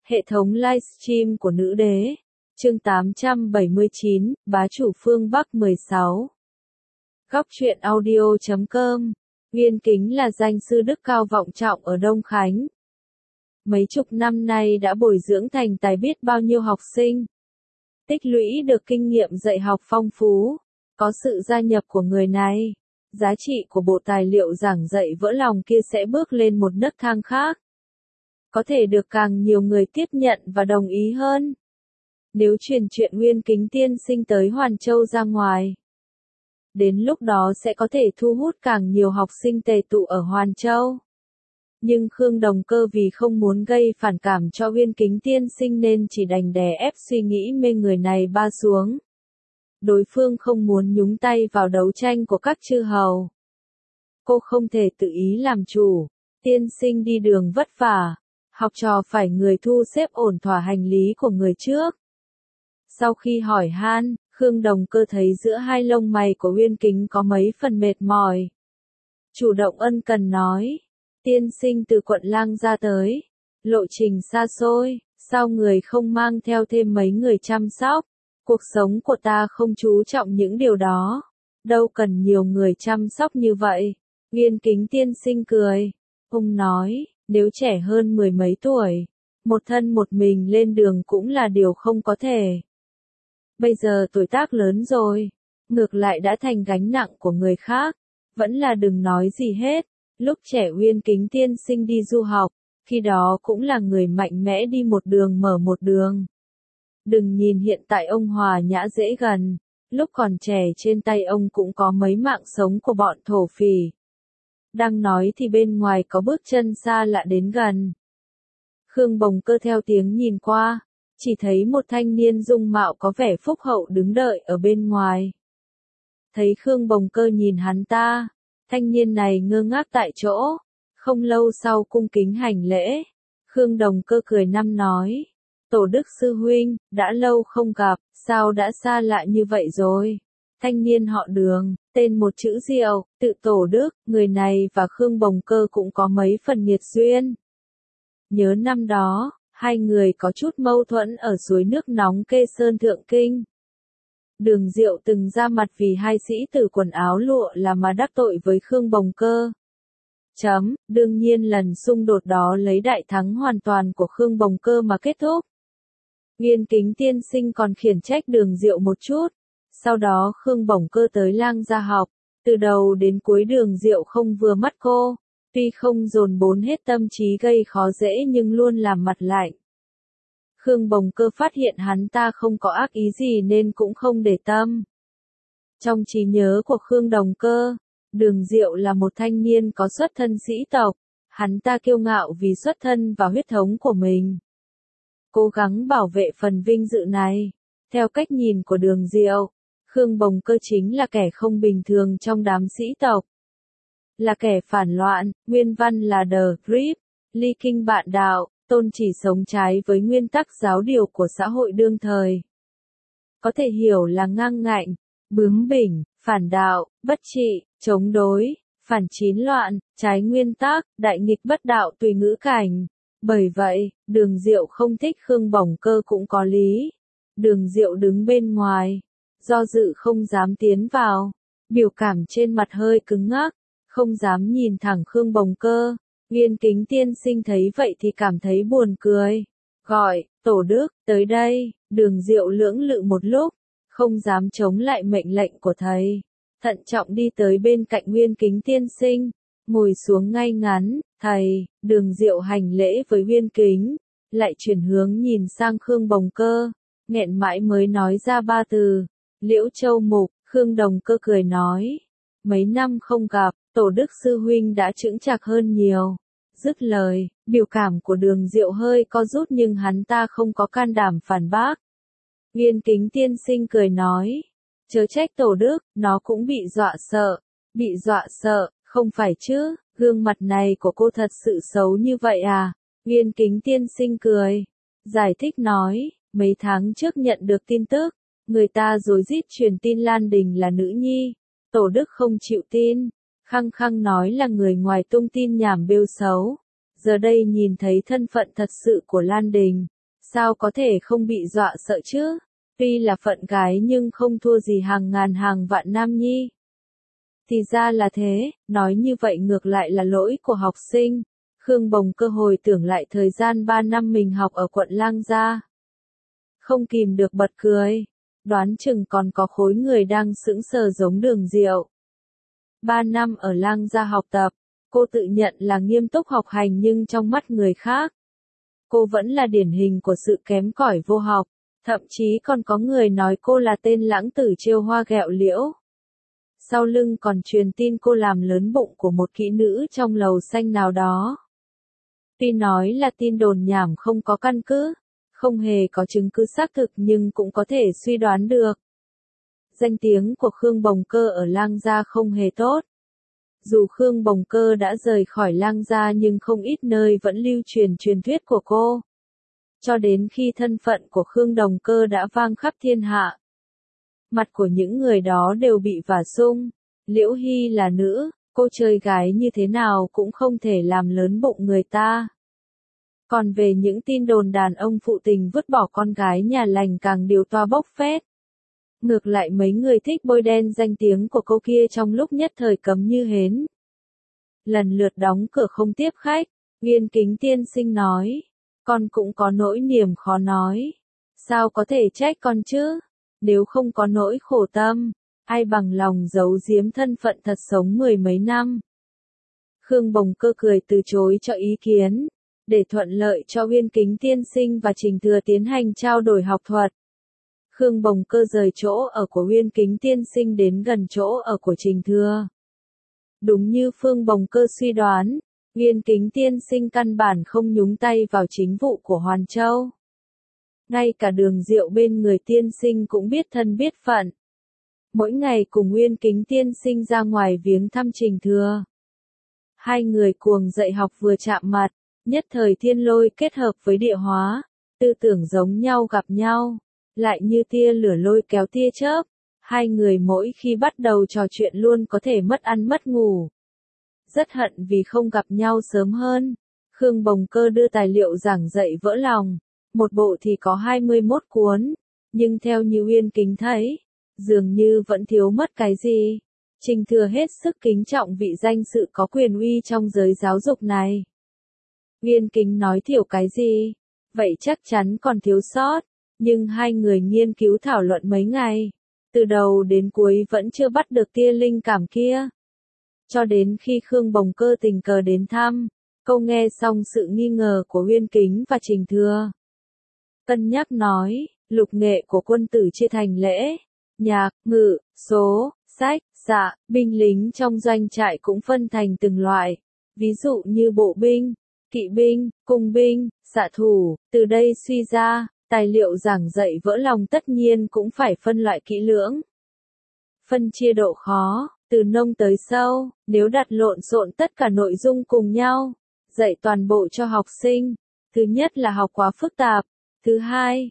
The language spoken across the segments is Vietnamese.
Hệ thống livestream của nữ đế. Chương 879, bá chủ phương Bắc 16. Góc truyện audio.com. Nguyên Kính là danh sư đức cao vọng trọng ở Đông Khánh. Mấy chục năm nay đã bồi dưỡng thành tài biết bao nhiêu học sinh. Tích lũy được kinh nghiệm dạy học phong phú. Có sự gia nhập của người này, giá trị của bộ tài liệu giảng dạy vỡ lòng kia sẽ bước lên một nấc thang khác. Có thể được càng nhiều người tiếp nhận và đồng ý hơn. Nếu truyền chuyện Nguyên Kính tiên sinh tới Hoàn Châu ra ngoài, đến lúc đó sẽ có thể thu hút càng nhiều học sinh tề tụ ở Hoàn Châu. Nhưng Khương Đồng Cơ vì không muốn gây phản cảm cho Nguyên Kính tiên sinh nên chỉ đành đè ép suy nghĩ mê người này ba xuống. Đối phương không muốn nhúng tay vào đấu tranh của các chư hầu. Cô không thể tự ý làm chủ. Tiên sinh đi đường vất vả, học trò phải người thu xếp ổn thỏa hành lý của người trước. Sau khi hỏi han, Khương Đồng Cơ thấy giữa hai lông mày của Nguyên Kính có mấy phần mệt mỏi. Chủ động ân cần nói, tiên sinh từ quận Lang ra tới, lộ trình xa xôi, sao người không mang theo thêm mấy người chăm sóc? Cuộc sống của ta không chú trọng những điều đó, đâu cần nhiều người chăm sóc như vậy. Nguyên Kính tiên sinh cười, ông nói, nếu trẻ hơn mười mấy tuổi, một thân một mình lên đường cũng là điều không có thể. Bây giờ tuổi tác lớn rồi, ngược lại đã thành gánh nặng của người khác, vẫn là đừng nói gì hết. Lúc trẻ Nguyên Kính tiên sinh đi du học, khi đó cũng là người mạnh mẽ đi một đường mở một đường. Đừng nhìn hiện tại ông hòa nhã dễ gần, lúc còn trẻ trên tay ông cũng có mấy mạng sống của bọn thổ phỉ. Đang nói thì bên ngoài có bước chân xa lạ đến gần. Khương Bồng Cơ theo tiếng nhìn qua, chỉ thấy một thanh niên dung mạo có vẻ phúc hậu đứng đợi ở bên ngoài. Thấy Khương Bồng Cơ nhìn hắn ta, thanh niên này ngơ ngác tại chỗ, không lâu sau cung kính hành lễ. Khương Đồng Cơ cười năm nói, Tổ Đức sư huynh, đã lâu không gặp, sao đã xa lạ như vậy rồi? Thanh niên họ Đường, tên một chữ Diệu, tự Tổ Đức, người này và Khương Bồng Cơ cũng có mấy phần nghiệt duyên. Nhớ năm đó, hai người có chút mâu thuẫn ở suối nước nóng Kê Sơn Thượng Kinh. Đường Diệu từng ra mặt vì hai sĩ tử quần áo lụa là mà đắc tội với Khương Bồng Cơ. Đương nhiên lần xung đột đó lấy đại thắng hoàn toàn của Khương Bồng Cơ mà kết thúc. Nguyên Kính tiên sinh còn khiển trách Đường Diệu một chút. Sau đó Khương Bồng Cơ tới Lang gia học, từ đầu đến cuối Đường Diệu không vừa mắt cô, tuy không dồn bốn hết tâm trí gây khó dễ nhưng luôn làm mặt lạnh. Khương Bồng Cơ phát hiện hắn ta không có ác ý gì nên cũng không để tâm. Trong trí nhớ của Khương Đồng Cơ, Đường Diệu là một thanh niên có xuất thân sĩ tộc, hắn ta kiêu ngạo vì xuất thân và huyết thống của mình. Cố gắng bảo vệ phần vinh dự này. Theo cách nhìn của Đường Diệu, Khương Bồng Cơ chính là kẻ không bình thường trong đám sĩ tộc. Là kẻ phản loạn, nguyên văn là The Grip, ly kinh bạn đạo, tôn chỉ sống trái với nguyên tắc giáo điều của xã hội đương thời. Có thể hiểu là ngang ngạnh, bướng bỉnh, phản đạo, bất trị, chống đối, phản chín loạn, trái nguyên tắc, đại nghịch bất đạo tùy ngữ cảnh. Bởi vậy, Đường Diệu không thích Khương Bồng Cơ cũng có lý. Đường Diệu đứng bên ngoài, do dự không dám tiến vào, biểu cảm trên mặt hơi cứng ngắc, không dám nhìn thẳng Khương Bồng Cơ. Nguyên Kính tiên sinh thấy vậy thì cảm thấy buồn cười, gọi, Tổ Đức, tới đây. Đường Diệu lưỡng lự một lúc, không dám chống lại mệnh lệnh của thầy, thận trọng đi tới bên cạnh Nguyên Kính tiên sinh, ngồi xuống ngay ngắn. Thầy, Đường Diệu hành lễ với Nguyên Kính, lại chuyển hướng nhìn sang Khương Bồng Cơ, nghẹn mãi mới nói ra ba từ, Liễu Châu Mục. Khương Đồng Cơ cười nói, mấy năm không gặp, Tổ Đức sư huynh đã chững chạc hơn nhiều. Dứt lời, biểu cảm của Đường Diệu hơi co rút nhưng hắn ta không có can đảm phản bác. Nguyên Kính tiên sinh cười nói, chớ trách Tổ Đức, nó cũng bị dọa sợ. Bị dọa sợ, không phải chứ, gương mặt này của cô thật sự xấu như vậy à? Nguyên Kính tiên sinh cười, giải thích nói, mấy tháng trước nhận được tin tức, người ta rối rít truyền tin Lan Đình là nữ nhi. Tổ Đức không chịu tin, khăng khăng nói là người ngoài tung tin nhảm bêu xấu. Giờ đây nhìn thấy thân phận thật sự của Lan Đình, Sao có thể không bị dọa sợ chứ? Tuy là phận gái nhưng không thua gì hàng ngàn hàng vạn nam nhi. Thì ra là thế, nói như vậy ngược lại là lỗi của học sinh. Khương Bồng Cơ hồi tưởng lại thời gian 3 năm mình học ở quận Lang Gia. Không kìm được bật cười, đoán chừng còn có khối người đang sững sờ giống Đường Diệu. 3 năm ở Lang Gia học tập, cô tự nhận là nghiêm túc học hành nhưng trong mắt người khác, cô vẫn là điển hình của sự kém cỏi vô học, thậm chí còn có người nói cô là tên lãng tử trêu hoa ghẹo liễu. Sau lưng còn truyền tin cô làm lớn bụng của một kỹ nữ trong lầu xanh nào đó. Tuy nói là tin đồn nhảm không có căn cứ, không hề có chứng cứ xác thực nhưng cũng có thể suy đoán được. Danh tiếng của Khương Bồng Cơ ở Lang Gia không hề tốt. Dù Khương Bồng Cơ đã rời khỏi Lang Gia nhưng không ít nơi vẫn lưu truyền truyền thuyết của cô. Cho đến khi thân phận của Khương Đồng Cơ đã vang khắp thiên hạ. Mặt của những người đó đều bị vả sung. Liễu Hy là nữ, cô chơi gái như thế nào cũng không thể làm lớn bụng người ta. Còn về những tin đồn đàn ông phụ tình vứt bỏ con gái nhà lành càng điều toa bốc phét. Ngược lại mấy người thích bôi đen danh tiếng của cô kia trong lúc nhất thời cấm như hến. Lần lượt đóng cửa không tiếp khách, Nguyên Kính tiên sinh nói, con cũng có nỗi niềm khó nói. Sao có thể trách con chứ? Nếu không có nỗi khổ tâm, ai bằng lòng giấu giếm thân phận thật sống 10 mấy năm. Khương Bồng Cơ cười từ chối cho ý kiến, để thuận lợi cho Nguyên Kính tiên sinh và Trình Thừa tiến hành trao đổi học thuật. Khương Bồng Cơ rời chỗ ở của Nguyên Kính tiên sinh đến gần chỗ ở của Trình Thừa. Đúng như Phương Bồng Cơ suy đoán, Nguyên Kính tiên sinh căn bản không nhúng tay vào chính vụ của Hoàn Châu. Ngay cả Đường Diệu bên người tiên sinh cũng biết thân biết phận. Mỗi ngày cùng Nguyên Kính tiên sinh ra ngoài viếng thăm Trình Thừa. Hai người cuồng dạy học vừa chạm mặt, nhất thời thiên lôi kết hợp với địa hóa, tư tưởng giống nhau gặp nhau, lại như tia lửa lôi kéo tia chớp. Hai người mỗi khi bắt đầu trò chuyện luôn có thể mất ăn mất ngủ. Rất hận vì không gặp nhau sớm hơn. Khương Bồng Cơ đưa tài liệu giảng dạy vỡ lòng. Một bộ thì có 21 cuốn, nhưng theo như Nguyên Kính thấy, dường như vẫn thiếu mất cái gì. Trình Thừa hết sức kính trọng vị danh sự có quyền uy trong giới giáo dục này. Nguyên Kính nói thiểu cái gì? Vậy chắc chắn còn thiếu sót, nhưng hai người nghiên cứu thảo luận mấy ngày, từ đầu đến cuối vẫn chưa bắt được tia linh cảm kia. Cho đến khi Khương Bồng Cơ tình cờ đến thăm, câu nghe xong sự nghi ngờ của Nguyên Kính và Trình Thừa. Cân nhắc nói, lục nghệ của quân tử chia thành lễ, nhạc, ngự, số, sách, xạ, binh lính trong doanh trại cũng phân thành từng loại, ví dụ như bộ binh, kỵ binh, cung binh, xạ thủ, từ đây suy ra, tài liệu giảng dạy vỡ lòng tất nhiên cũng phải phân loại kỹ lưỡng. Phân chia độ khó, từ nông tới sâu, nếu đặt lộn xộn tất cả nội dung cùng nhau, dạy toàn bộ cho học sinh, thứ nhất là học quá phức tạp. Thứ hai,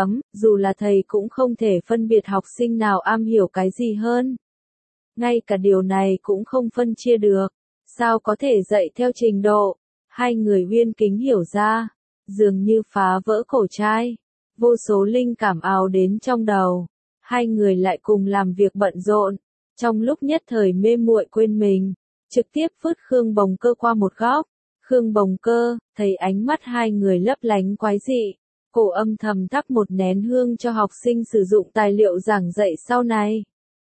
dù là thầy cũng không thể phân biệt học sinh nào am hiểu cái gì hơn. Ngay cả điều này cũng không phân chia được. Sao có thể dạy theo trình độ? Hai người Nguyên Kính hiểu ra, dường như phá vỡ cổ trai. Vô số linh cảm ào đến trong đầu. Hai người lại cùng làm việc bận rộn. Trong lúc nhất thời mê muội quên mình, trực tiếp vứt Khương Bồng Cơ qua một góc. Khương Bồng Cơ, thấy ánh mắt hai người lấp lánh quái dị. Cô âm thầm thắp một nén hương cho học sinh sử dụng tài liệu giảng dạy sau này.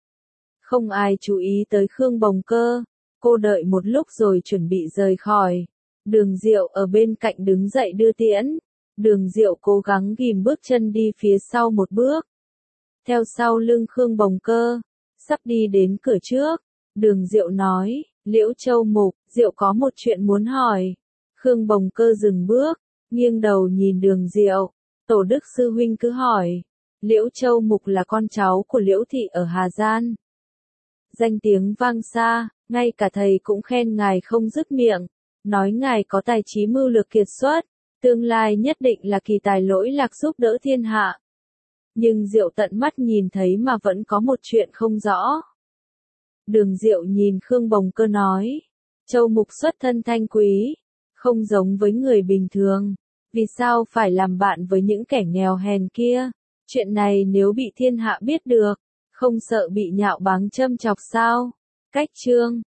Không ai chú ý tới Khương Bồng Cơ. Cô đợi một lúc rồi chuẩn bị rời khỏi. Đường Diệu ở bên cạnh đứng dậy đưa tiễn. Đường Diệu cố gắng ghim bước chân đi phía sau một bước. Theo sau lưng Khương Bồng Cơ, sắp đi đến cửa trước. Đường Diệu nói, Liễu Châu Mục, Diệu có một chuyện muốn hỏi. Khương Bồng Cơ dừng bước, nghiêng đầu nhìn Đường Diệu. Tổ Đức Sư Huynh cứ hỏi. Liễu Châu Mục là con cháu của Liễu Thị ở Hà Giang. Danh tiếng vang xa, ngay cả thầy cũng khen ngài không dứt miệng. Nói ngài có tài trí mưu lược kiệt xuất, tương lai nhất định là kỳ tài lỗi lạc giúp đỡ thiên hạ. Nhưng Diệu tận mắt nhìn thấy mà vẫn có một chuyện không rõ. Đường Diệu nhìn Khương Bồng Cơ nói. Châu Mục xuất thân thanh quý, không giống với người bình thường. Vì sao phải làm bạn với những kẻ nghèo hèn kia? Chuyện này nếu bị thiên hạ biết được, không sợ bị nhạo báng châm chọc sao? Cách chương